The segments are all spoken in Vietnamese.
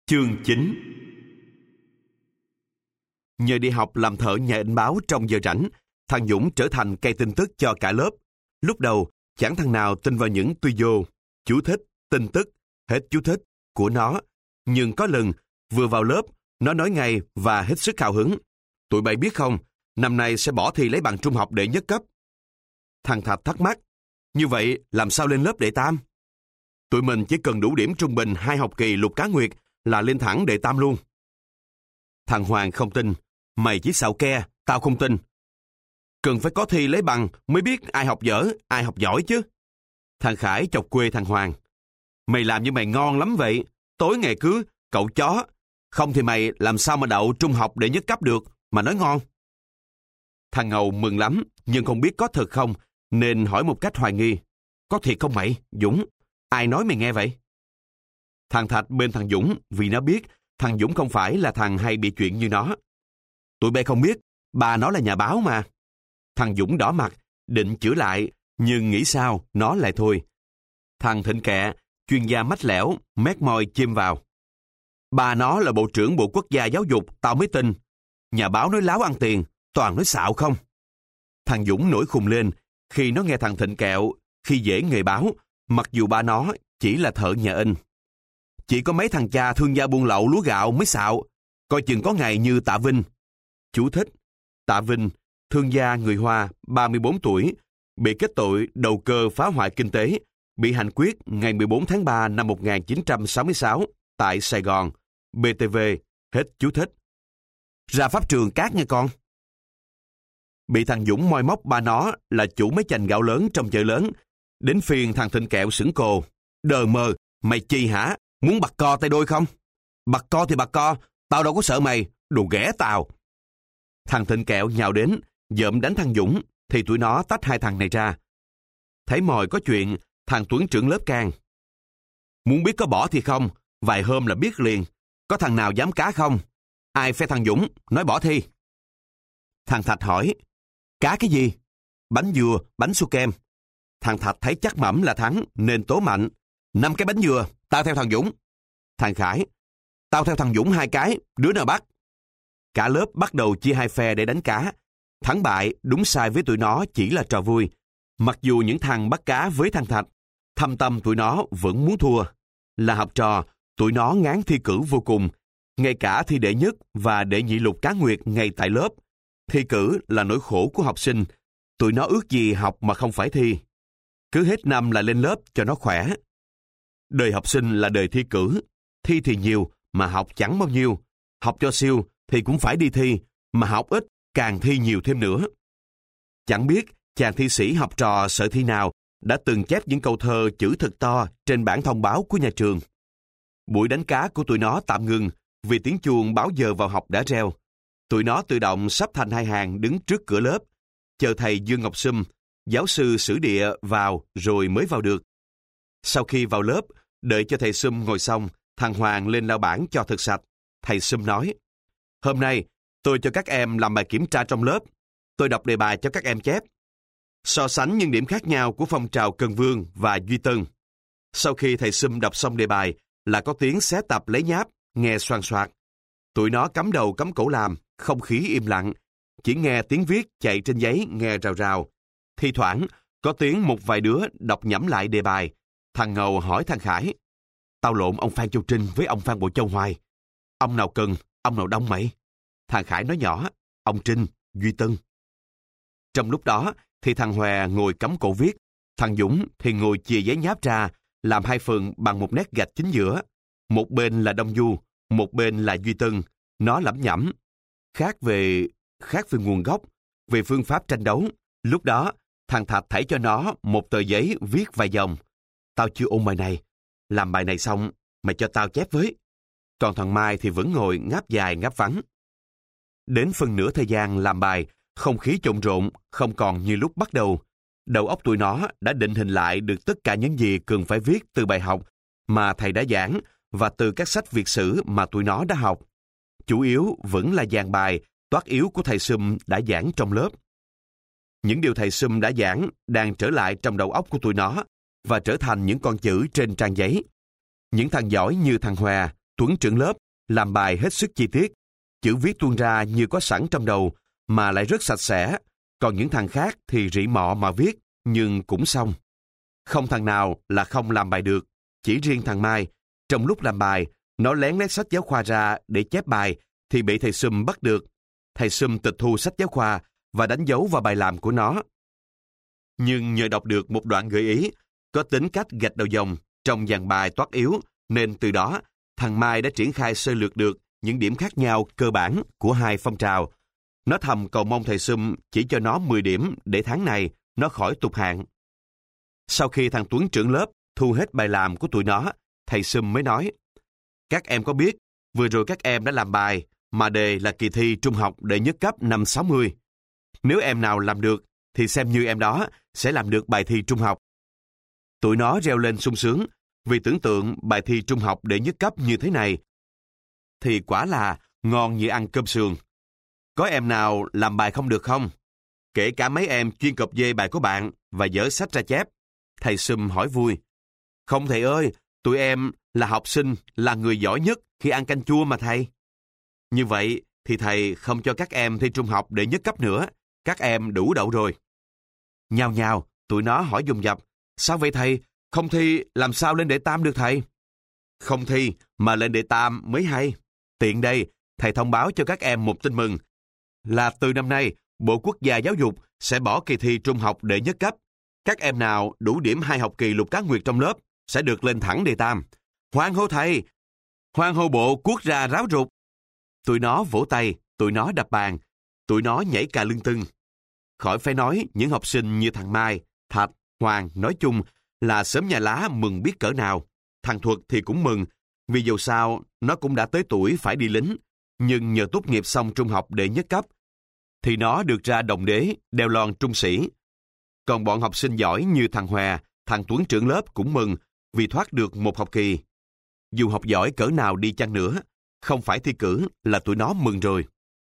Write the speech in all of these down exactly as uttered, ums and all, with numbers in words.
Chương chín. Nhờ đi học làm thợ nhà in báo trong giờ rảnh, thằng Dũng trở thành cây tin tức cho cả lớp. Lúc đầu, chẳng thằng nào tin vào những tuy vô, chú thích, tin tức, hết chú thích của nó. Nhưng có lần, vừa vào lớp, nó nói ngay và hết sức hào hứng. Tụi bay biết không, năm nay sẽ bỏ thi lấy bằng trung học đệ nhất cấp. Thằng Thạch thắc mắc, như vậy làm sao lên lớp đệ tam? Tụi mình chỉ cần đủ điểm trung bình hai học kỳ Lục Cá Nguyệt là lên thẳng đệ tam luôn. Thằng Hoàng không tin, mày chỉ xạo ke, tao không tin. Cần phải có thi lấy bằng mới biết ai học dở, ai học giỏi chứ. Thằng Khải chọc quê thằng Hoàng. Mày làm như mày ngon lắm vậy, tối ngày cứ cậu chó, không thì mày làm sao mà đậu trung học đệ nhất cấp được mà nói ngon. Thằng Ngầu mừng lắm, nhưng không biết có thật không, nên hỏi một cách hoài nghi. Có thiệt không mày, Dũng? Ai nói mày nghe vậy? Thằng Thạch bên thằng Dũng vì nó biết thằng Dũng không phải là thằng hay bị chuyện như nó. Tụi bay không biết, bà nó là nhà báo mà. Thằng Dũng đỏ mặt, định chữa lại, nhưng nghĩ sao, nó lại thôi. Thằng Thịnh Kẹ, chuyên gia mách lẻo, mét môi chêm vào. Bà nó là Bộ trưởng Bộ Quốc gia Giáo dục, tao mới tin. Nhà báo nói láo ăn tiền, toàn nói xạo không. Thằng Dũng nổi khùng lên khi nó nghe thằng Thịnh Kẹo khi dễ nghề báo, mặc dù ba nó chỉ là thợ nhà in. Chỉ có mấy thằng cha thương gia buôn lậu lúa gạo mới xạo, coi chừng có ngày như Tạ Vinh. Chú thích, Tạ Vinh, thương gia người Hoa, ba mươi bốn tuổi, bị kết tội đầu cơ phá hoại kinh tế, bị hành quyết ngày mười bốn tháng ba năm một nghìn chín trăm sáu mươi sáu tại Sài Gòn, bê tê vê, hết chú thích. Ra pháp trường cát nha con. Bị thằng Dũng moi móc ba nó là chủ mấy chành gạo lớn trong chợ lớn, đến phiên thằng Thịnh Kẹo sững cồ. Đờ mờ, mày chi hả? Muốn bặt co tay đôi không? Bặt co thì bặt co, tao đâu có sợ mày, đồ ghẻ tao. Thằng Thịnh Kẹo nhào đến, dợm đánh thằng Dũng, thì tụi nó tách hai thằng này ra. Thấy mồi có chuyện, thằng Tuấn trưởng lớp can. Muốn biết có bỏ thì không, vài hôm là biết liền. Có thằng nào dám cá không? Ai phe thằng Dũng, nói bỏ thi. Thằng Thạch hỏi, cá cái gì? Bánh dừa, bánh su kem. Thằng Thạch thấy chắc mẩm là thắng, nên tố mạnh. Năm cái bánh dừa, tao theo thằng Dũng. Thằng Khải, tao theo thằng Dũng hai cái, đứa nào bắt? Cả lớp bắt đầu chia hai phe để đánh cá. Thắng bại, đúng sai với tụi nó chỉ là trò vui. Mặc dù những thằng bắt cá với thằng Thạch, thâm tâm tụi nó vẫn muốn thua. Là học trò, tụi nó ngán thi cử vô cùng. Ngay cả thi đệ nhất và đệ nhị Lục Cá Nguyệt ngay tại lớp. Thi cử là nỗi khổ của học sinh. Tụi nó ước gì học mà không phải thi. Cứ hết năm là lên lớp cho nó khỏe. Đời học sinh là đời thi cử. Thi thì nhiều mà học chẳng bao nhiêu. Học cho siêu thì cũng phải đi thi, mà học ít càng thi nhiều thêm nữa. Chẳng biết chàng thi sĩ học trò sợ thi nào đã từng chép những câu thơ chữ thật to trên bảng thông báo của nhà trường. Buổi đánh cá của tụi nó tạm ngừng vì tiếng chuông báo giờ vào học đã reo. Tụi nó tự động sắp thành hai hàng đứng trước cửa lớp, chờ thầy Dương Ngọc Sum, giáo sư sử địa vào rồi mới vào được. Sau khi vào lớp, đợi cho thầy Sum ngồi xong, thằng Hoàng lên lau bảng cho thật sạch. Thầy Sum nói, hôm nay tôi cho các em làm bài kiểm tra trong lớp. Tôi đọc đề bài cho các em chép. So sánh những điểm khác nhau của phong trào Cần Vương và Duy Tân. Sau khi thầy Sum đọc xong đề bài là có tiếng xé tập lấy nháp, nghe xoàn xoạc. Tụi nó cắm đầu cắm cổ làm, không khí im lặng. Chỉ nghe tiếng viết chạy trên giấy nghe rào rào. Thi thoảng có tiếng một vài đứa đọc nhẩm lại đề bài. Thằng Ngầu hỏi thằng Khải, tao lộn ông Phan Châu Trinh với ông Phan Bội Châu hoài. Ông nào cần, ông nào đông mày? Thằng Khải nói nhỏ, ông Trinh, Duy Tân. Trong lúc đó thì thằng Hòe ngồi cắm cổ viết, thằng Dũng thì ngồi chìa giấy nháp ra, làm hai phần bằng một nét gạch chính giữa. Một bên là Đông Du, một bên là Duy Tân. Nó lẩm nhẩm, khác về khác về nguồn gốc, về phương pháp tranh đấu. Lúc đó, thằng Thạch thảy cho nó một tờ giấy viết vài dòng. Tao chưa ôn bài này, làm bài này xong, mày cho tao chép với. Còn thằng Mai thì vẫn ngồi ngáp dài ngáp vắng. Đến phần nửa thời gian làm bài, không khí trộn rộn, không còn như lúc bắt đầu. Đầu óc tụi nó đã định hình lại được tất cả những gì cần phải viết từ bài học mà thầy đã giảng và từ các sách Việt sử mà tụi nó đã học. Chủ yếu vẫn là dàn bài, toát yếu của thầy Sum đã giảng trong lớp. Những điều thầy Sum đã giảng đang trở lại trong đầu óc của tụi nó và trở thành những con chữ trên trang giấy. Những thằng giỏi như thằng Hòa Tuấn trưởng lớp làm bài hết sức chi tiết, chữ viết tuôn ra như có sẵn trong đầu mà lại rất sạch sẽ, còn những thằng khác thì rỉ mọ mà viết, nhưng cũng xong. Không thằng nào là không làm bài được, chỉ riêng thằng Mai, trong lúc làm bài, nó lén lét sách giáo khoa ra để chép bài thì bị thầy Sum bắt được. Thầy Sum tịch thu sách giáo khoa và đánh dấu vào bài làm của nó. Nhưng nhờ đọc được một đoạn gợi ý, có tính cách gạch đầu dòng trong dàn bài toát yếu, nên từ đó, thằng Mai đã triển khai sơ lược được những điểm khác nhau cơ bản của hai phong trào. Nó thầm cầu mong thầy Sum chỉ cho nó mười điểm để tháng này nó khỏi tụt hạng. Sau khi thằng Tuấn trưởng lớp thu hết bài làm của tụi nó, thầy Sum mới nói: Các em có biết, vừa rồi các em đã làm bài, mà đề là kỳ thi trung học đệ nhất cấp năm sáu mươi. Nếu em nào làm được, thì xem như em đó sẽ làm được bài thi trung học. Tụi nó reo lên sung sướng, vì tưởng tượng bài thi trung học đệ nhất cấp như thế này, thì quả là ngon như ăn cơm sườn. Có em nào làm bài không được không? Kể cả mấy em chuyên copy dê bài của bạn và dở sách ra chép. Thầy Sum hỏi vui. Không thầy ơi, tụi em là học sinh, là người giỏi nhất khi ăn canh chua mà thầy. Như vậy thì thầy không cho các em thi trung học đệ nhất cấp nữa, các em đủ đậu rồi. Nhào nhào, tụi nó hỏi dồn dập. Sao vậy thầy? Không thi làm sao lên đệ tam được thầy? Không thi mà lên đệ tam mới hay. Tiện đây, thầy thông báo cho các em một tin mừng là từ năm nay, Bộ Quốc gia Giáo dục sẽ bỏ kỳ thi trung học đệ nhất cấp. Các em nào đủ điểm hai học kỳ Lục Cá Nguyệt trong lớp sẽ được lên thẳng đệ tam. Hoan hô thầy! Hoan hô Bộ Quốc gia ráo rụt! Tụi nó vỗ tay, tụi nó đập bàn, tụi nó nhảy cà lưng tưng. Khỏi phải nói những học sinh như thằng Mai, Thạch, Hoàng nói chung là xóm nhà lá mừng biết cỡ nào. Thằng Thuật thì cũng mừng, vì dù sao nó cũng đã tới tuổi phải đi lính, nhưng nhờ tốt nghiệp xong trung học đệ nhất cấp, thì nó được ra đồng đế, đeo lon trung sĩ. Còn bọn học sinh giỏi như thằng Hòa, thằng Tuấn trưởng lớp cũng mừng vì thoát được một học kỳ. Dù học giỏi cỡ nào đi chăng nữa, không phải thi cử là tụi nó mừng rồi.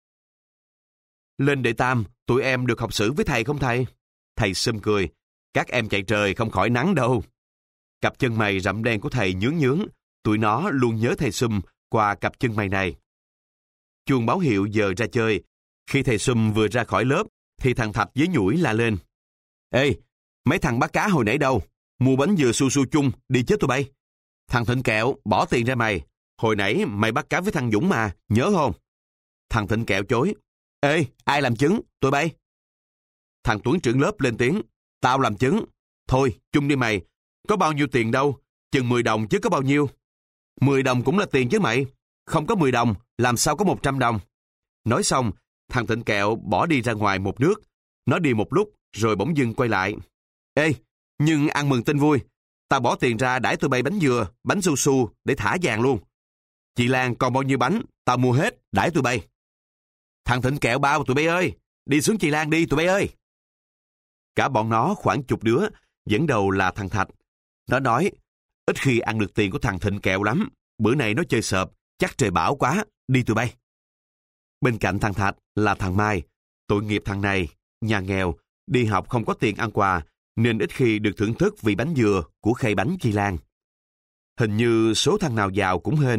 Lên đệ tam, tụi em được học sử với thầy không thầy? Thầy Sum cười. Các em chạy trời không khỏi nắng đâu. Cặp chân mày rậm đen của thầy nhướng nhướng, tụi nó luôn nhớ thầy Sum qua cặp chân mày này. Chuông báo hiệu giờ ra chơi. Khi thầy Sum vừa ra khỏi lớp, thì thằng Thạch với Nhủi la lên. Ê, mấy thằng bắt cá hồi nãy đâu? Mua bánh dừa su su chung, đi chết tụi bay. Thằng Thịnh Kẹo, bỏ tiền ra mày. Hồi nãy mày bắt cá với thằng Dũng mà, nhớ không? Thằng Thịnh Kẹo chối. Ê, ai làm chứng, tụi bay? Thằng Tuấn trưởng lớp lên tiếng. Tao làm chứng. Thôi, chung đi mày. Có bao nhiêu tiền đâu, chừng mười đồng chứ có bao nhiêu. mười đồng cũng là tiền chứ mày. Không có mười đồng, làm sao có một trăm đồng. Nói xong, thằng Thịnh Kẹo bỏ đi ra ngoài một nước. Nó đi một lúc, rồi bỗng dưng quay lại. Ê, nhưng ăn mừng tin vui. Tao bỏ tiền ra đãi tụi bay bánh dừa, bánh su su để thả vàng luôn. Chị Lan còn bao nhiêu bánh, tao mua hết, đãi tụi bay. Thằng Thịnh Kẹo bao tụi bay ơi, đi xuống chị Lan đi tụi bay ơi. Cả bọn nó khoảng chục đứa, dẫn đầu là thằng Thạch. Nó nói, ít khi ăn được tiền của thằng Thịnh Kẹo lắm, bữa nay nó chơi sợp, chắc trời bão quá, đi tụi bay. Bên cạnh thằng Thạch là thằng Mai, tội nghiệp thằng này, nhà nghèo, đi học không có tiền ăn quà, nên ít khi được thưởng thức vị bánh dừa của khay bánh chị Lan. Hình như số thằng nào giàu cũng hên.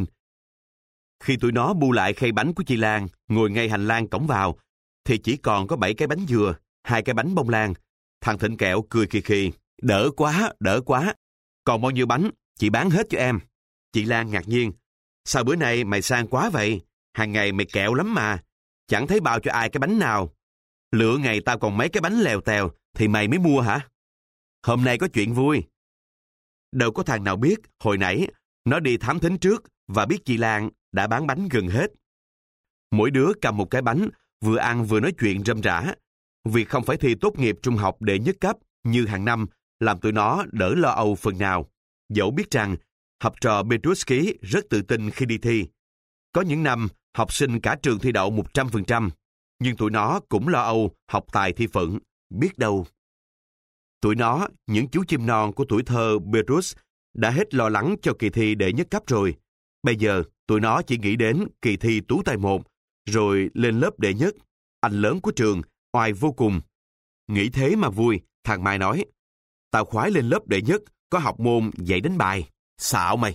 Khi tụi nó bu lại khay bánh của chị Lan, ngồi ngay hành lang cổng vào, thì chỉ còn có bảy cái bánh dừa, hai cái bánh bông lan. Thằng Thịnh Kẹo cười khì khì, đỡ quá, đỡ quá. Còn bao nhiêu bánh, chị bán hết cho em. Chị Lan ngạc nhiên, sao bữa nay mày sang quá vậy? Hàng ngày mày kẹo lắm mà, chẳng thấy bao cho ai cái bánh nào. Lựa ngày tao còn mấy cái bánh lèo tèo, thì mày mới mua hả? Hôm nay có chuyện vui. Đâu có thằng nào biết, hồi nãy, nó đi thám thính trước và biết chị Lan đã bán bánh gần hết. Mỗi đứa cầm một cái bánh, vừa ăn vừa nói chuyện râm rả. Vì không phải thi tốt nghiệp trung học đệ nhất cấp như hàng năm, làm tụi nó đỡ lo âu phần nào. Dẫu biết rằng, học trò Petruski rất tự tin khi đi thi. Có những năm, học sinh cả trường thi đậu một trăm phần trăm, nhưng tụi nó cũng lo âu học tài thi phận, biết đâu. Tụi nó, những chú chim non của tuổi thơ Petrus, đã hết lo lắng cho kỳ thi đệ nhất cấp rồi. Bây giờ, tụi nó chỉ nghĩ đến kỳ thi tú tài một, rồi lên lớp đệ nhất. Anh lớn của trường, oai vô cùng. Nghĩ thế mà vui, thằng Mai nói, tao khoái lên lớp đệ nhất, có học môn dạy đánh bài. Xạo mày,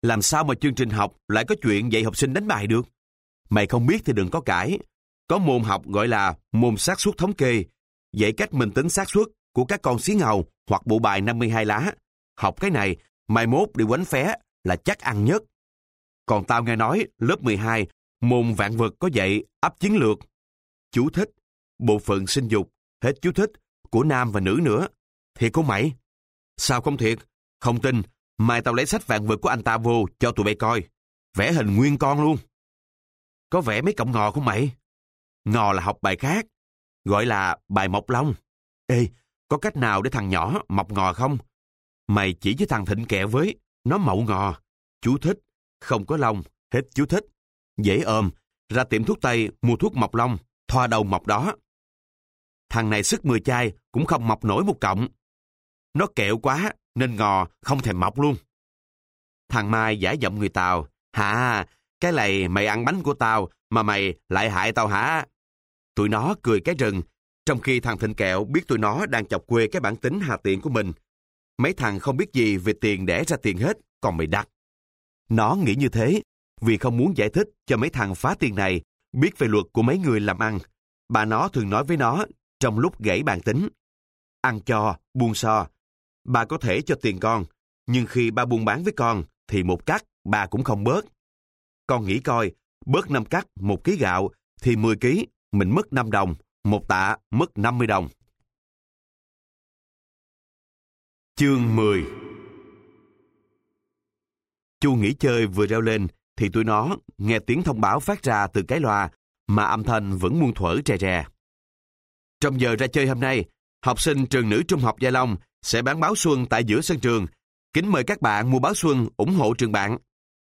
Làm sao mà chương trình học lại có chuyện dạy học sinh đánh bài được? Mày không biết thì đừng có cãi. Có môn học gọi là môn xác suất thống kê, dạy cách mình tính xác suất của các con xí ngầu hoặc bộ bài năm mươi hai lá. Học cái này, mai mốt đi quánh phé là chắc ăn nhất. Còn tao nghe nói lớp mười hai, môn vạn vật có dạy ấp chiến lược. Chú thích, bộ phận sinh dục, hết chú thích, của nam và nữ nữa. Thiệt không mày? Sao không thiệt? Không tin, mai tao lấy sách vạn vật của anh ta vô cho tụi bay coi. Vẽ hình nguyên con luôn. Có vẽ mấy cọng ngò không mày? Ngò là học bài khác, gọi là bài mọc lông. Ê, có cách nào để thằng nhỏ mọc ngò không? Mày chỉ với thằng Thịnh Kẹo với, nó mậu ngò. Chú thích, không có lông, hết chú thích. Dễ ôm, ra tiệm thuốc tây mua thuốc mọc lông, thoa đầu mọc đó. Thằng này sức mười chai cũng không mọc nổi một cọng. Nó kẹo quá nên ngò không thèm mọc luôn. Thằng Mai giả giọng người Tàu. Hả, cái này mày ăn bánh của tao mà mày lại hại tao hả? Tụi nó cười cái rừng, trong khi thằng Thịnh Kẹo biết tụi nó đang chọc quê cái bản tính hà tiện của mình. Mấy thằng không biết gì về tiền đẻ ra tiền hết, còn mày đặt. Nó nghĩ như thế vì không muốn giải thích cho mấy thằng phá tiền này biết về luật của mấy người làm ăn. Bà nó thường nói với nó trong lúc gãy bàn tính. Ăn cho, buôn so. Bà có thể cho tiền con, nhưng khi ba buôn bán với con thì một cắt bà cũng không bớt. Con nghĩ coi, bớt năm cắt một ký gạo thì mười ký mình mất năm đồng, một tạ mất năm mươi đồng. Chương mười. Chu nghỉ chơi vừa reo lên thì tụi nó nghe tiếng thông báo phát ra từ cái loa mà âm thanh vẫn muôn thuở rè rè. Trong giờ ra chơi hôm nay, học sinh trường nữ trung học Gia Long sẽ bán báo xuân tại giữa sân trường. Kính mời các bạn mua báo xuân ủng hộ trường bạn.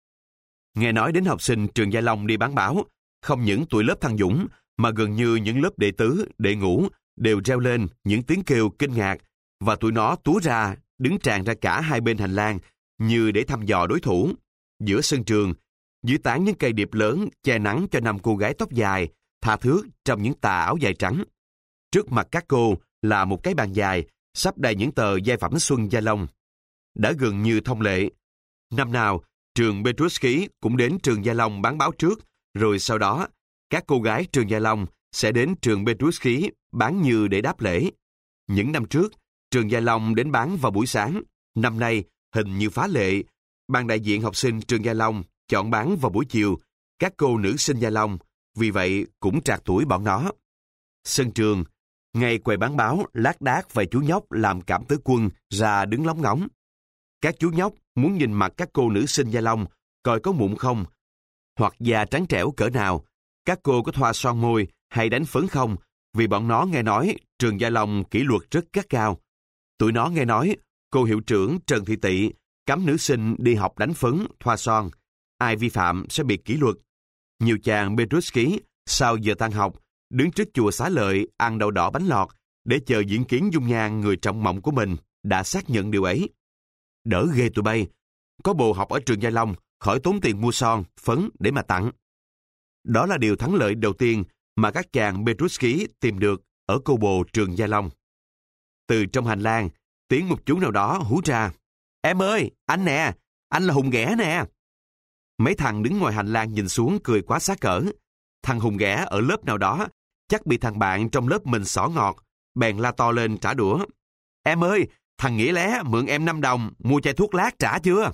Nghe nói đến học sinh trường Gia Long đi bán báo, không những tụi lớp thằng Dũng mà gần như những lớp đệ tứ, đệ ngũ đều reo lên những tiếng kêu kinh ngạc và tụi nó túa ra, đứng tràn ra cả hai bên hành lang như để thăm dò đối thủ. Giữa sân trường, dưới tán những cây điệp lớn che nắng cho năm cô gái tóc dài, tha thướt trong những tà áo dài trắng. Trước mặt các cô là một cái bàn dài, sắp đầy những tờ giai phẩm xuân Gia Long. Đã gần như thông lệ. Năm nào, trường Petruski cũng đến trường Gia Long bán báo trước, rồi sau đó, các cô gái trường Gia Long sẽ đến trường Petruski bán như để đáp lễ. Những năm trước, trường Gia Long đến bán vào buổi sáng. Năm nay, hình như phá lệ. Ban đại diện học sinh trường Gia Long chọn bán vào buổi chiều. Các cô nữ sinh Gia Long, vì vậy cũng trạc tuổi bọn nó. Sân trường, ngay quầy bán báo, lác đác vài chú nhóc làm cảm tử quân ra đứng lóng ngóng. Các chú nhóc muốn nhìn mặt các cô nữ sinh Gia Long, coi có mụn không, hoặc da trắng trẻo cỡ nào, các cô có thoa son môi hay đánh phấn không, vì bọn nó nghe nói trường Gia Long kỷ luật rất gắt gao. Tụi nó nghe nói cô hiệu trưởng Trần Thị Tị cấm nữ sinh đi học đánh phấn, thoa son. Ai vi phạm sẽ bị kỷ luật. Nhiều chàng Petruski sau giờ tan học đứng trước chùa Xá Lợi ăn đậu đỏ bánh lọt để chờ diễn kiến dung nhan người trọng mộng của mình đã xác nhận điều ấy. Đỡ ghê tụi bay, có bồ học ở trường Gia Long khỏi tốn tiền mua son, phấn để mà tặng. Đó là điều thắng lợi đầu tiên mà các chàng Petruski tìm được ở cô bồ trường Gia Long. Từ trong hành lang, tiếng một chú nào đó hú ra. Em ơi, anh nè, anh là Hùng Ghẻ nè. Mấy thằng đứng ngoài hành lang nhìn xuống cười quá xá cỡ. Thằng Hùng Ghẻ ở lớp nào đó, chắc bị thằng bạn trong lớp mình xỏ ngọt, bèn la to lên trả đũa. Em ơi, thằng Nghĩa Lé mượn em năm đồng, mua chai thuốc lát trả chưa?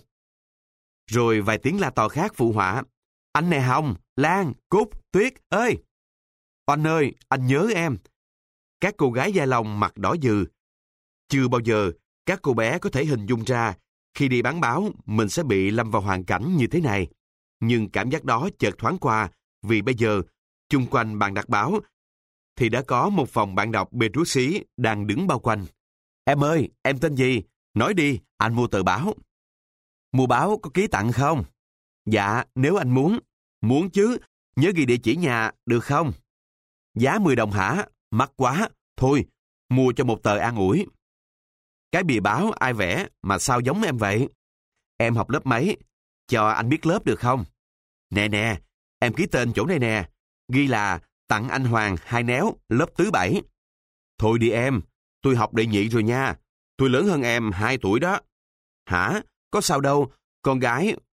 Rồi vài tiếng la to khác phụ họa. Anh nè Hồng, Lan, Cúc, Tuyết ơi! Oanh ơi, anh nhớ em. Các cô gái Gia Long mặt đỏ dừ. Chưa bao giờ các cô bé có thể hình dung ra khi đi bán báo mình sẽ bị lâm vào hoàn cảnh như thế này. Nhưng cảm giác đó chợt thoáng qua vì bây giờ, chung quanh bàn đặt báo thì đã có một phòng bạn đọc Petruski đang đứng bao quanh. Em ơi, em tên gì? Nói đi, anh mua tờ báo. Mua báo có ký tặng không? Dạ, nếu anh muốn. Muốn chứ, nhớ ghi địa chỉ nhà, được không? Giá mười đồng hả? Mắc quá. Thôi, mua cho một tờ an ủi. Cái bìa báo ai vẽ mà sao giống em vậy? Em học lớp mấy? Cho anh biết lớp được không? Nè nè, em ký tên chỗ này nè. Ghi là tặng anh Hoàng Hai Néo, lớp tứ bảy. Thôi đi em, tôi học đệ nhị rồi nha. Tôi lớn hơn em hai tuổi đó. Hả? Có sao đâu, con gái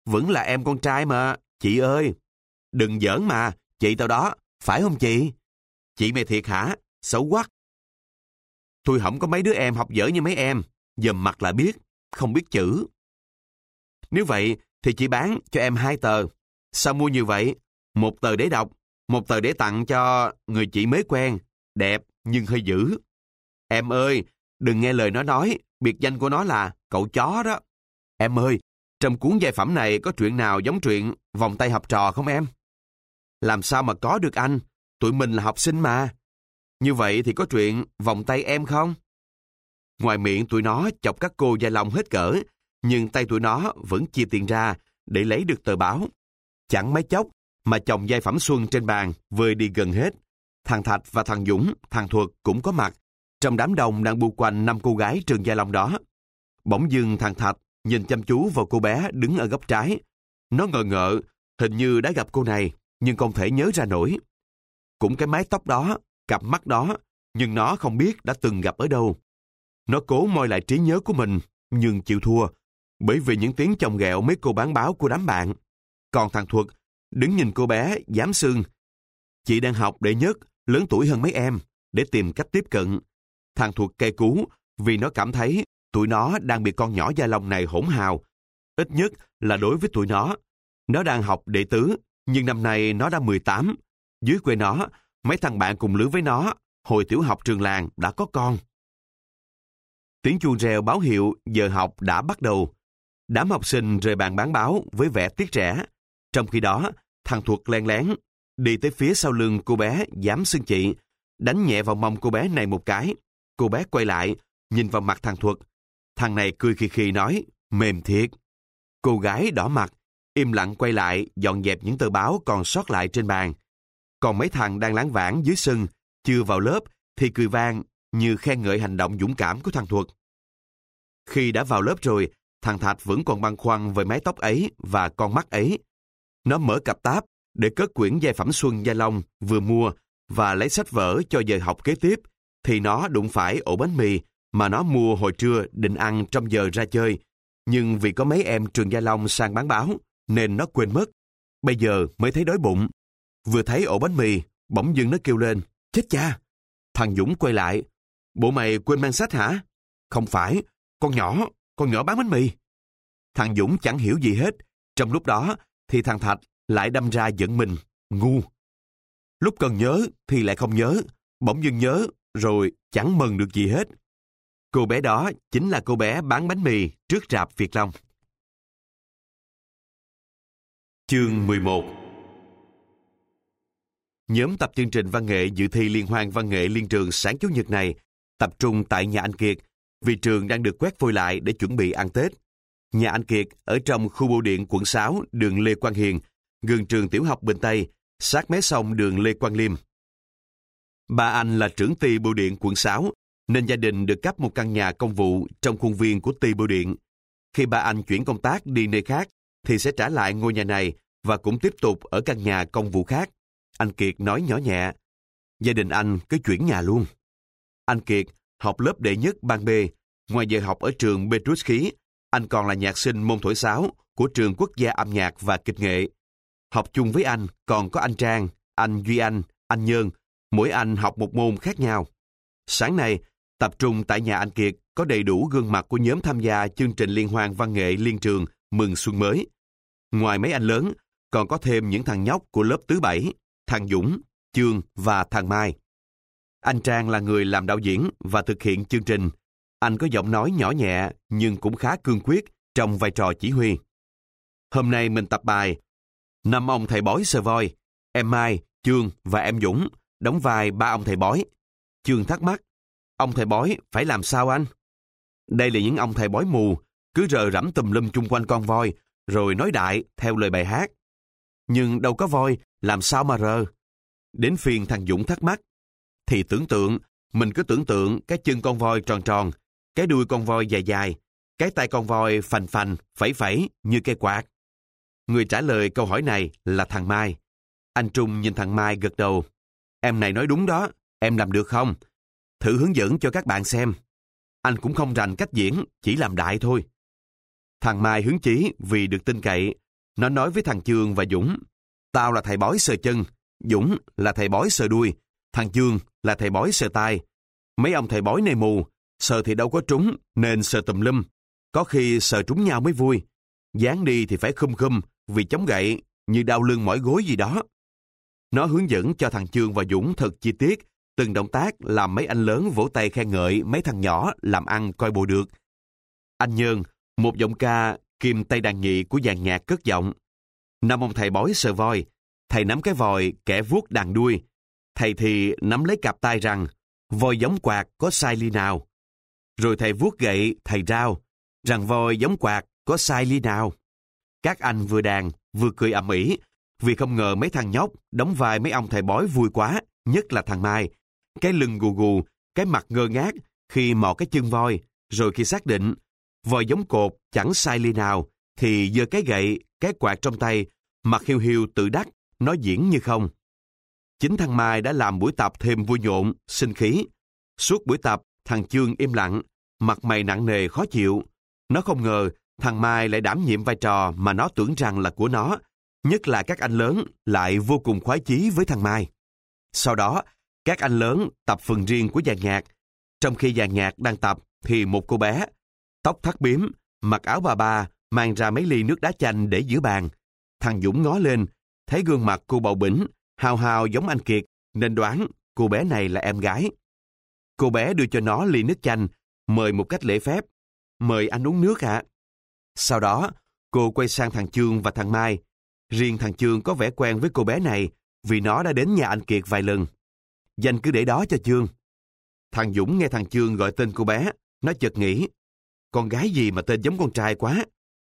vẫn là em con trai mà, chị ơi. Đừng giỡn mà, chị tao đó, phải không chị? Chị mày thiệt hả? Xấu quá. Tôi không có mấy đứa em học dở như mấy em, dòm mặt là biết, không biết chữ. Nếu vậy thì chị bán cho em hai tờ. Sao mua như vậy? Một tờ để đọc, một tờ để tặng cho người chị mới quen, đẹp nhưng hơi dữ. Em ơi, đừng nghe lời nó nói, biệt danh của nó là cậu chó đó. Em ơi, trong cuốn giai phẩm này có truyện nào giống truyện Vòng tay học trò không em? Làm sao mà có được anh? Tụi mình là học sinh mà. Như vậy thì có truyện Vòng tay em không? Ngoài miệng tụi nó chọc các cô Gia Long hết cỡ, nhưng tay tụi nó vẫn chia tiền ra để lấy được tờ báo. Chẳng mấy chốc mà chồng giai phẩm Xuân trên bàn vơi đi gần hết. Thằng Thạch và thằng Dũng, thằng Thuật cũng có mặt trong đám đông đang bu quanh năm cô gái trường Gia Long đó. Bỗng dưng thằng Thạch nhìn chăm chú vào cô bé đứng ở góc trái. Nó ngờ ngợ, hình như đã gặp cô này, nhưng không thể nhớ ra nổi. Cũng cái mái tóc đó, cặp mắt đó, nhưng nó không biết đã từng gặp ở đâu. Nó cố moi lại trí nhớ của mình, nhưng chịu thua, bởi vì những tiếng chồng ghẹo mấy cô bán báo của đám bạn. Còn thằng Thuật đứng nhìn cô bé, dám sưng. Chị đang học đệ nhất, lớn tuổi hơn mấy em, để tìm cách tiếp cận. Thằng Thuật cay cú vì nó cảm thấy tụi nó đang bị con nhỏ Gia Long này hỗn hào. Ít nhất là đối với tụi nó. Nó đang học đệ tứ, nhưng năm nay nó đã mười tám. Dưới quê nó, mấy thằng bạn cùng lứa với nó, hồi tiểu học trường làng đã có con. Tiếng chuông reo báo hiệu giờ học đã bắt đầu. Đám học sinh rời bàn bán báo với vẻ tiếc rẻ. Trong khi đó, thằng Thuật len lén đi tới phía sau lưng cô bé dám xưng chị, đánh nhẹ vào mông cô bé này một cái. Cô bé quay lại, nhìn vào mặt thằng Thuật. Thằng này cười khì khì nói, mềm thiệt. Cô gái đỏ mặt, im lặng quay lại dọn dẹp những tờ báo còn sót lại trên bàn. Còn mấy thằng đang lảng vảng dưới sân, chưa vào lớp thì cười vang như khen ngợi hành động dũng cảm của thằng Thuật. Khi đã vào lớp rồi, thằng Thạch vẫn còn băn khoăn về mái tóc ấy và con mắt ấy. Nó mở cặp táp để cất quyển giai phẩm Xuân Gia Long vừa mua và lấy sách vở cho giờ học kế tiếp, thì nó đụng phải ổ bánh mì mà nó mua hồi trưa định ăn trong giờ ra chơi. Nhưng vì có mấy em trường Gia Long sang bán báo, nên nó quên mất. Bây giờ mới thấy đói bụng. Vừa thấy ổ bánh mì, bỗng dưng nó kêu lên, chết cha! Thằng Dũng quay lại, bộ mày quên mang sách hả? Không phải, con nhỏ, con nhỏ bán bánh mì. Thằng Dũng chẳng hiểu gì hết. Trong lúc đó thì thằng Thạch lại đâm ra giận mình, ngu. Lúc cần nhớ thì lại không nhớ, bỗng dưng nhớ rồi chẳng mừng được gì hết. Cô bé đó chính là cô bé bán bánh mì trước rạp Việt Long. Chương mười một. Nhóm tập chương trình văn nghệ dự thi liên hoan văn nghệ liên trường sáng Chủ nhật này tập trung tại nhà anh Kiệt, vì trường đang được quét vôi lại để chuẩn bị ăn Tết. Nhà anh Kiệt ở trong khu bưu điện quận sáu, đường Lê Quang Hiền, gần trường tiểu học Bình Tây, sát mé sông đường Lê Quang Liêm. Ba anh là trưởng ty bưu điện quận sáu, nên gia đình được cấp một căn nhà công vụ trong khuôn viên của ty bưu điện. Khi ba anh chuyển công tác đi nơi khác, thì sẽ trả lại ngôi nhà này và cũng tiếp tục ở căn nhà công vụ khác. Anh Kiệt nói nhỏ nhẹ, gia đình anh cứ chuyển nhà luôn. Anh Kiệt học lớp đệ nhất ban B, ngoài giờ học ở trường Petrus Khí, anh còn là nhạc sinh môn thổi sáo của trường Quốc gia âm nhạc và kịch nghệ. Học chung với anh còn có anh Trang, anh Duy Anh, anh Nhơn, mỗi anh học một môn khác nhau. Sáng nay, tập trung tại nhà anh Kiệt có đầy đủ gương mặt của nhóm tham gia chương trình liên hoan văn nghệ liên trường mừng xuân mới. Ngoài mấy anh lớn, còn có thêm những thằng nhóc của lớp thứ bảy, thằng Dũng, Chương và thằng Mai. Anh Trang là người làm đạo diễn và thực hiện chương trình. Anh có giọng nói nhỏ nhẹ nhưng cũng khá cương quyết trong vai trò chỉ huy. Hôm nay mình tập bài Năm ông thầy bói sờ voi. Em Mai, Chương và em Dũng đóng vai ba ông thầy bói. Chương thắc mắc, ông thầy bói phải làm sao anh? Đây là những ông thầy bói mù, cứ rờ rẫm tùm lum chung quanh con voi, rồi nói đại theo lời bài hát. Nhưng đâu có voi, làm sao mà rờ? Đến phiên thằng Dũng thắc mắc, thì tưởng tượng, mình cứ tưởng tượng cái chân con voi tròn tròn, cái đuôi con voi dài dài, cái tay con voi phành phành, phẩy phẩy như cây quạt. Người trả lời câu hỏi này là thằng Mai. Anh Trung nhìn thằng Mai gật đầu. Em này nói đúng đó, em làm được không? Thử hướng dẫn cho các bạn xem. Anh cũng không rành cách diễn, chỉ làm đại thôi. Thằng Mai hứng chí vì được tin cậy, Nó nói với thằng Chương và Dũng, tao là thầy bói sờ chân, Dũng là thầy bói sờ đuôi, thằng Chương là thầy bói sờ tai. Mấy ông thầy bói này mù, sờ thì đâu có trúng, nên sờ tùm lum. Có khi sờ trúng nhau mới vui. Dán đi thì phải khum khum, vì chống gậy, như đau lưng mỏi gối gì đó. Nó hướng dẫn cho thằng Chương và Dũng thật chi tiết, từng động tác làm mấy anh lớn vỗ tay khen ngợi mấy thằng nhỏ làm ăn coi bộ được. Anh Nhơn, một giọng ca kim tay đàn nhị của dàn nhạc cất giọng. Năm ông thầy bói sờ voi, thầy nắm cái vòi, kẻ vuốt đàn đuôi. Thầy thì nắm lấy cặp tai rằng, voi giống quạt có sai ly nào. Rồi thầy vuốt gậy, thầy rao, rằng voi giống quạt có sai ly nào. Các anh vừa đàn, vừa cười ầm ĩ, vì không ngờ mấy thằng nhóc đóng vai mấy ông thầy bói vui quá, nhất là thằng Mai. Cái lưng gù gù, cái mặt ngơ ngác khi mò cái chân voi, rồi khi xác định voi giống cột chẳng sai ly nào, thì giơ cái gậy, cái quạt trong tay, mặt hiu hiu tự đắc, nói diễn như không. Chính thằng Mai đã làm buổi tập thêm vui nhộn, sinh khí. Suốt buổi tập, thằng Chương im lặng, mặt mày nặng nề khó chịu. Nó không ngờ thằng Mai lại đảm nhiệm vai trò mà nó tưởng rằng là của nó, nhất là các anh lớn lại vô cùng khoái chí với thằng Mai. Sau đó, các anh lớn tập phần riêng của dàn nhạc. Trong khi dàn nhạc đang tập thì một cô bé, tóc thắt bím, mặc áo bà ba, mang ra mấy ly nước đá chanh để giữa bàn. Thằng Dũng ngó lên, thấy gương mặt cô bầu bĩnh, hào hào giống anh Kiệt, nên đoán cô bé này là em gái. Cô bé đưa cho nó ly nước chanh, mời một cách lễ phép. Mời anh uống nước ạ. Sau đó, cô quay sang thằng Chương và thằng Mai. Riêng thằng Chương có vẻ quen với cô bé này vì nó đã đến nhà anh Kiệt vài lần. Dành cứ để đó cho Chương. Thằng Dũng nghe thằng Chương gọi tên cô bé, nó chợt nghĩ, con gái gì mà tên giống con trai quá.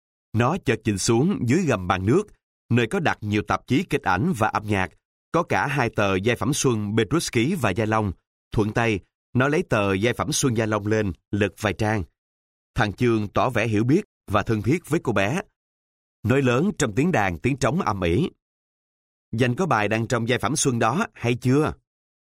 Nó chợt nhìn xuống dưới gầm bàn nước, nơi có đặt nhiều tạp chí kịch ảnh và âm nhạc, có cả hai tờ Giai phẩm Xuân Petruski và Gia Long. Thuận tay, nó lấy tờ Giai phẩm Xuân Gia Long lên, lật vài trang. Thằng Chương tỏ vẻ hiểu biết và thân thiết với cô bé. Nói lớn trong tiếng đàn tiếng trống ầm ĩ. Dành có bài đăng trong Giai phẩm Xuân đó, hay chưa?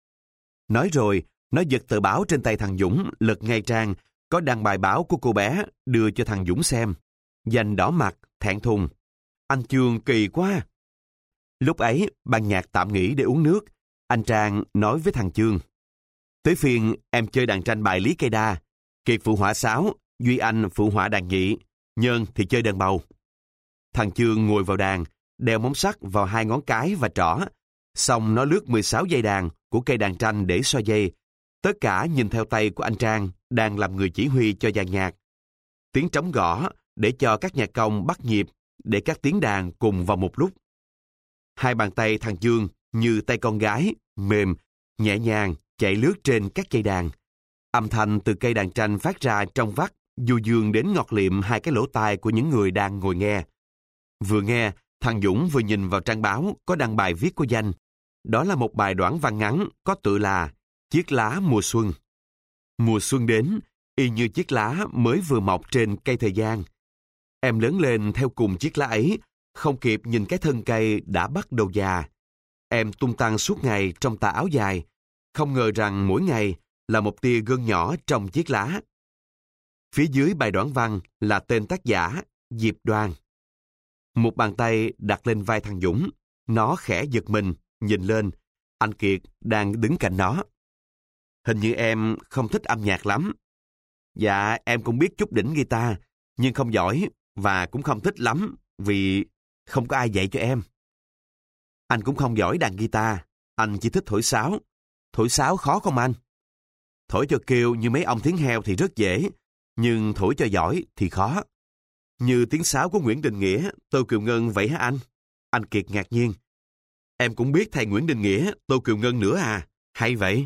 Nói rồi, nó giật tờ báo trên tay thằng Dũng, lật ngay trang, có đăng bài báo của cô bé, đưa cho thằng Dũng xem. Dành đỏ mặt, thẹn thùng. Anh Chương kỳ quá. Lúc ấy, ban nhạc tạm nghỉ để uống nước. Anh Trang nói với thằng Chương, tới phiên em chơi đàn tranh bài Lý Cây Đa. Kiệt phụ họa sáo, Duy Anh phụ họa đàn nhị, Nhơn thì chơi đàn bầu. Thằng Chương ngồi vào đàn, đeo móng sắt vào hai ngón cái và trỏ. Xong nó lướt mười sáu dây đàn của cây đàn tranh để so dây. Tất cả nhìn theo tay của anh Trang đang làm người chỉ huy cho dàn nhạc. Tiếng trống gõ để cho các nhạc công bắt nhịp, để các tiếng đàn cùng vào một lúc. Hai bàn tay thằng Chương như tay con gái, mềm, nhẹ nhàng chạy lướt trên các dây đàn. Âm thanh từ cây đàn tranh phát ra trong vắt, du dương đến ngọt liệm hai cái lỗ tai của những người đang ngồi nghe. Vừa nghe, thằng Dũng vừa nhìn vào trang báo có đăng bài viết của Danh. Đó là một bài đoạn văn ngắn có tựa là Chiếc lá mùa xuân. Mùa xuân đến, y như chiếc lá mới vừa mọc trên cây thời gian. Em lớn lên theo cùng chiếc lá ấy, không kịp nhìn cái thân cây đã bắt đầu già. Em tung tăng suốt ngày trong tà áo dài, không ngờ rằng mỗi ngày là một tia gân nhỏ trong chiếc lá. Phía dưới bài đoạn văn là tên tác giả, Diệp Đoan. Một bàn tay đặt lên vai thằng Dũng, nó khẽ giật mình, nhìn lên, anh Kiệt đang đứng cạnh nó. Hình như em không thích âm nhạc lắm. Dạ, em cũng biết chút đỉnh guitar, nhưng không giỏi và cũng không thích lắm vì không có ai dạy cho em. Anh cũng không giỏi đàn guitar, anh chỉ thích thổi sáo. Thổi sáo khó không anh? Thổi cho kêu như mấy ông tiếng heo thì rất dễ, nhưng thổi cho giỏi thì khó. Như tiếng sáo của Nguyễn Đình Nghĩa, Tô Kiều Ngân vậy hả anh? Anh Kiệt ngạc nhiên. Em cũng biết thầy Nguyễn Đình Nghĩa, Tô Kiều Ngân nữa à? Hay vậy?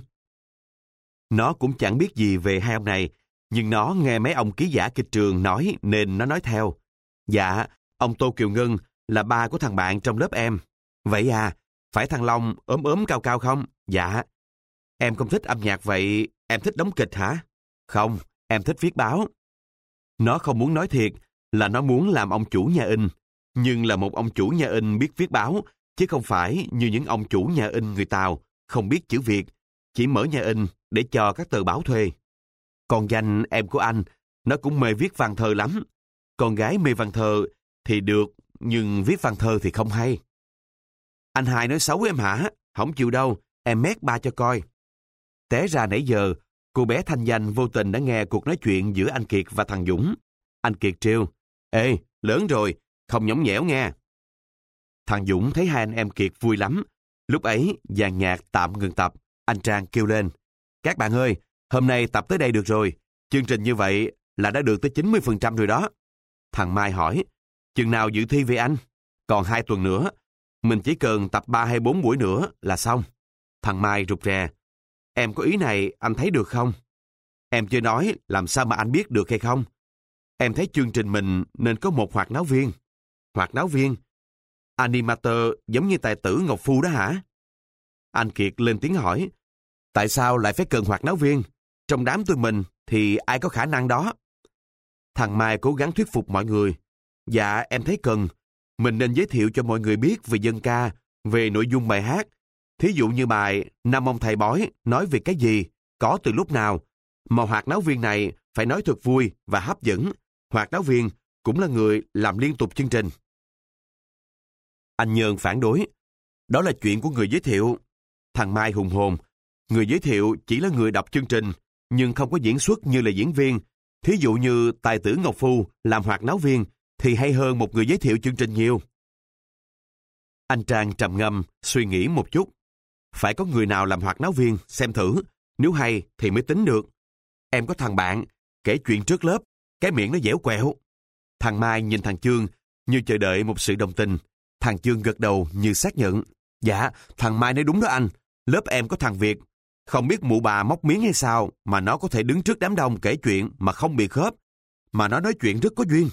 Nó cũng chẳng biết gì về hai ông này, nhưng nó nghe mấy ông ký giả kịch trường nói nên nó nói theo. Dạ, ông Tô Kiều Ngân là ba của thằng bạn trong lớp em. Vậy à, phải thằng Long ốm ốm cao cao không? Dạ. Em không thích âm nhạc vậy, em thích đóng kịch hả? Không, em thích viết báo. Nó không muốn nói thiệt là nó muốn làm ông chủ nhà in, nhưng là một ông chủ nhà in biết viết báo, chứ không phải như những ông chủ nhà in người Tàu, không biết chữ Việt, chỉ mở nhà in để cho các tờ báo thuê. Còn Danh, em của anh, nó cũng mê viết văn thơ lắm. Con gái mê văn thơ thì được, nhưng viết văn thơ thì không hay. Anh hai nói xấu em hả? Không chịu đâu, em mét ba cho coi. Té ra nãy giờ, cô bé Thanh Danh vô tình đã nghe cuộc nói chuyện giữa anh Kiệt và thằng Dũng. Anh Kiệt trêu, ê, lớn rồi, không nhõng nhẽo nghe. Thằng Dũng thấy hai anh em Kiệt vui lắm. Lúc ấy, dàn nhạc tạm ngừng tập. Anh Trang kêu lên, các bạn ơi, hôm nay tập tới đây được rồi. Chương trình như vậy là đã được tới chín mươi phần trăm rồi đó. Thằng Mai hỏi, chừng nào dự thi vậy anh? Còn hai tuần nữa. Mình chỉ cần tập ba hay bốn buổi nữa là xong. Thằng Mai rụt rè, em có ý này anh thấy được không? Em chưa nói, làm sao mà anh biết được hay không? Em thấy chương trình mình nên có một hoạt náo viên. Hoạt náo viên? Animator giống như tài tử Ngọc Phu đó hả? Anh Kiệt lên tiếng hỏi, tại sao lại phải cần hoạt náo viên? Trong đám tụi mình thì ai có khả năng đó? Thằng Mai cố gắng thuyết phục mọi người. Dạ, em thấy cần. Mình nên giới thiệu cho mọi người biết về dân ca, về nội dung bài hát. Thí dụ như bài Năm ông thầy bói nói về cái gì, có từ lúc nào. Mà hoạt náo viên này phải nói thật vui và hấp dẫn. Hoạt náo viên cũng là người làm liên tục chương trình. Anh Nhơn phản đối. Đó là chuyện của người giới thiệu. Thằng Mai hùng hồn. Người giới thiệu chỉ là người đọc chương trình, nhưng không có diễn xuất như là diễn viên. Thí dụ như tài tử Ngọc Phu làm hoạt náo viên thì hay hơn một người giới thiệu chương trình nhiều. Anh Trang trầm ngâm, suy nghĩ một chút. Phải có người nào làm hoạt náo viên, xem thử. Nếu hay thì mới tính được. Em có thằng bạn, kể chuyện trước lớp, cái miệng nó dẻo quẹo. Thằng Mai nhìn thằng Chương như chờ đợi một sự đồng tình. Thằng Chương gật đầu như xác nhận. Dạ, thằng Mai nói đúng đó anh. Lớp em có thằng Việt. Không biết mụ bà móc miếng hay sao mà nó có thể đứng trước đám đông kể chuyện mà không bị khớp. Mà nó nói chuyện rất có duyên.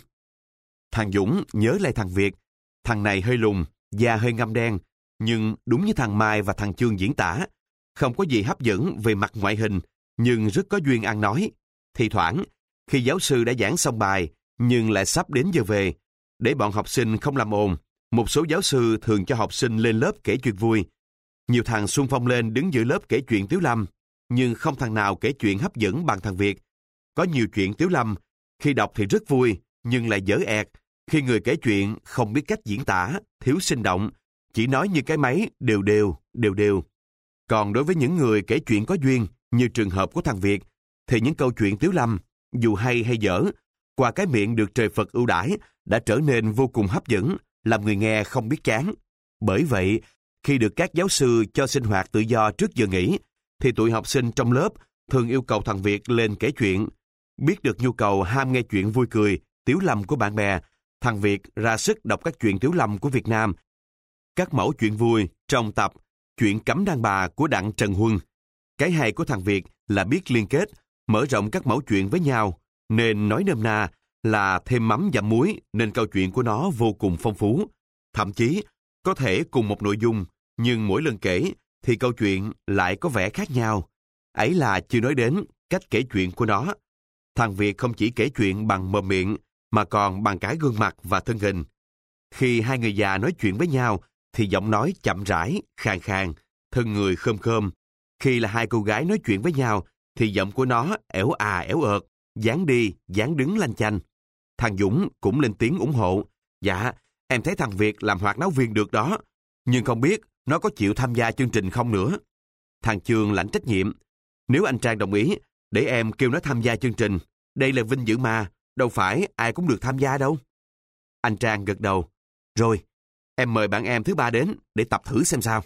Thằng Dũng nhớ lại thằng Việt. Thằng này hơi lùn, da hơi ngăm đen. Nhưng đúng như thằng Mai và thằng Chương diễn tả. Không có gì hấp dẫn về mặt ngoại hình, nhưng rất có duyên ăn nói. Thì thoảng, khi giáo sư đã giảng xong bài, nhưng lại sắp đến giờ về, để bọn học sinh không làm ồn, một số giáo sư thường cho học sinh lên lớp kể chuyện vui. Nhiều thằng xung phong lên đứng giữa lớp kể chuyện Tiếu Lâm, nhưng không thằng nào kể chuyện hấp dẫn bằng thằng Việt. Có nhiều chuyện Tiếu Lâm, khi đọc thì rất vui, nhưng lại dở ẹt, khi người kể chuyện không biết cách diễn tả, thiếu sinh động, chỉ nói như cái máy đều đều, đều đều. Còn đối với những người kể chuyện có duyên, như trường hợp của thằng Việt, thì những câu chuyện Tiếu Lâm, dù hay hay dở, qua cái miệng được trời Phật ưu đãi, đã trở nên vô cùng hấp dẫn, làm người nghe không biết chán. Bởi vậy, khi được các giáo sư cho sinh hoạt tự do trước giờ nghỉ, thì tụi học sinh trong lớp thường yêu cầu thằng Việt lên kể chuyện. Biết được nhu cầu ham nghe chuyện vui cười, Tiếu Lâm của bạn bè, thằng Việt ra sức đọc các chuyện Tiếu Lâm của Việt Nam. Các mẫu chuyện vui trong tập Chuyện cắm đàn bà của Đặng Trần Huân. Cái hay của thằng Việt là biết liên kết, mở rộng các mẫu chuyện với nhau, nên nói nôm na là thêm mắm dặm muối, nên câu chuyện của nó vô cùng phong phú. Thậm chí, có thể cùng một nội dung, nhưng mỗi lần kể thì câu chuyện lại có vẻ khác nhau. Ấy là chưa nói đến cách kể chuyện của nó. Thằng Việt không chỉ kể chuyện bằng mồm miệng, mà còn bằng cả gương mặt và thân hình. Khi hai người già nói chuyện với nhau, thì giọng nói chậm rãi, khàn khàn, thân người khom khom. Khi là hai cô gái nói chuyện với nhau, thì giọng của nó ẻo à ẻo ợt, dáng đi, dáng đứng lanh chanh. Thằng Dũng cũng lên tiếng ủng hộ. Dạ, em thấy thằng Việt làm hoạt náo viên được đó, nhưng không biết nó có chịu tham gia chương trình không nữa. Thằng Chương lãnh trách nhiệm. Nếu anh Trang đồng ý, để em kêu nó tham gia chương trình. Đây là vinh dự mà, đâu phải ai cũng được tham gia đâu. Anh Trang gật đầu. Rồi, em mời bạn em thứ ba đến để tập thử xem sao.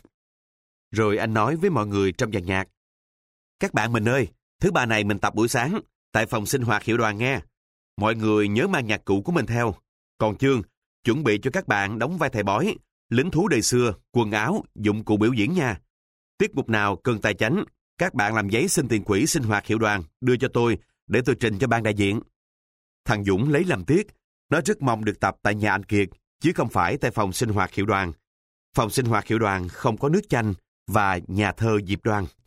Rồi anh nói với mọi người trong dàn nhạc. Các bạn mình ơi, thứ ba này mình tập buổi sáng, tại phòng sinh hoạt hiệu đoàn nghe. Mọi người nhớ mang nhạc cụ của mình theo. Còn Chương, chuẩn bị cho các bạn đóng vai thầy bói, lính thú đời xưa, quần áo, dụng cụ biểu diễn nha. Tiết mục nào cần tài chánh, các bạn làm giấy xin tiền quỹ sinh hoạt hiệu đoàn, đưa cho tôi, để tôi trình cho ban đại diện. Thằng Dũng lấy làm tiếc, nó rất mong được tập tại nhà anh Kiệt, chứ không phải tại phòng sinh hoạt hiệu đoàn. Phòng sinh hoạt hiệu đoàn không có nước chanh và nhà thơ Diệp Đoan.